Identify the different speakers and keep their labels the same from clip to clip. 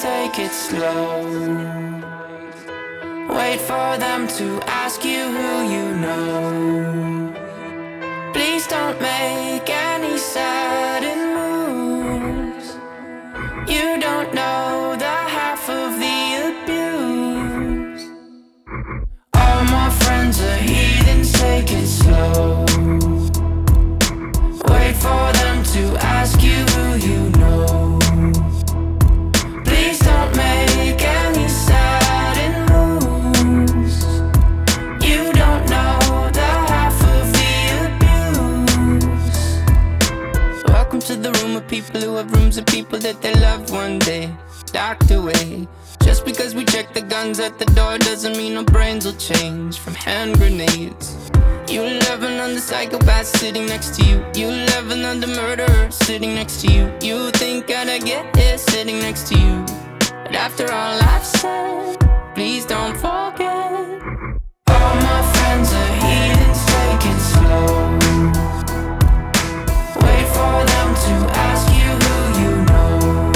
Speaker 1: take it slow. Wait for them to ask you who you know. Please don't make any sudden moves. You don't know the half of the abuse. All my friends are heathens, take it slow. Wait for them to ask you who you know. Please don't make any sudden moves. You don't know the half of the abuse. Welcome to the room of people who have rooms of people that they loved one day docked away. Just because we check the guns at the door doesn't mean our brains will change from hand grenades. You love another psychopath sitting next to you. You love another murderer sitting next to you. You think I'd get here sitting next to you. But after all I've said, please don't forget. All my friends are heathens, take it slow. Wait for them to ask you who you know.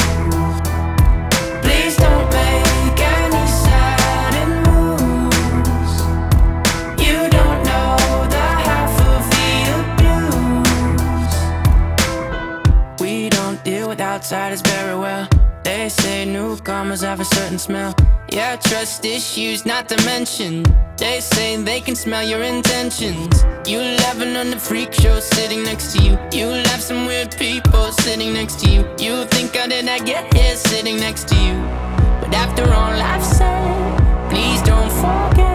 Speaker 1: Please don't make any sudden moves. You don't know the half of the abuse. We don't deal with outsiders very well. They say newcomers have a certain smell. Yeah, trust issues not to mention. They say they can smell your intentions. You laughing on the freak show sitting next to you. You laugh some weird people sitting next to you. You think I did not get here sitting next to you. But after all I've said, please don't forget.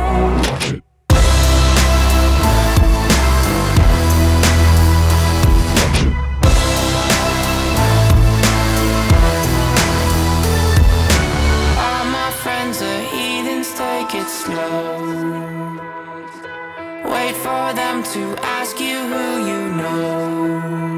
Speaker 1: Take it slow. Wait for them to ask you who you know.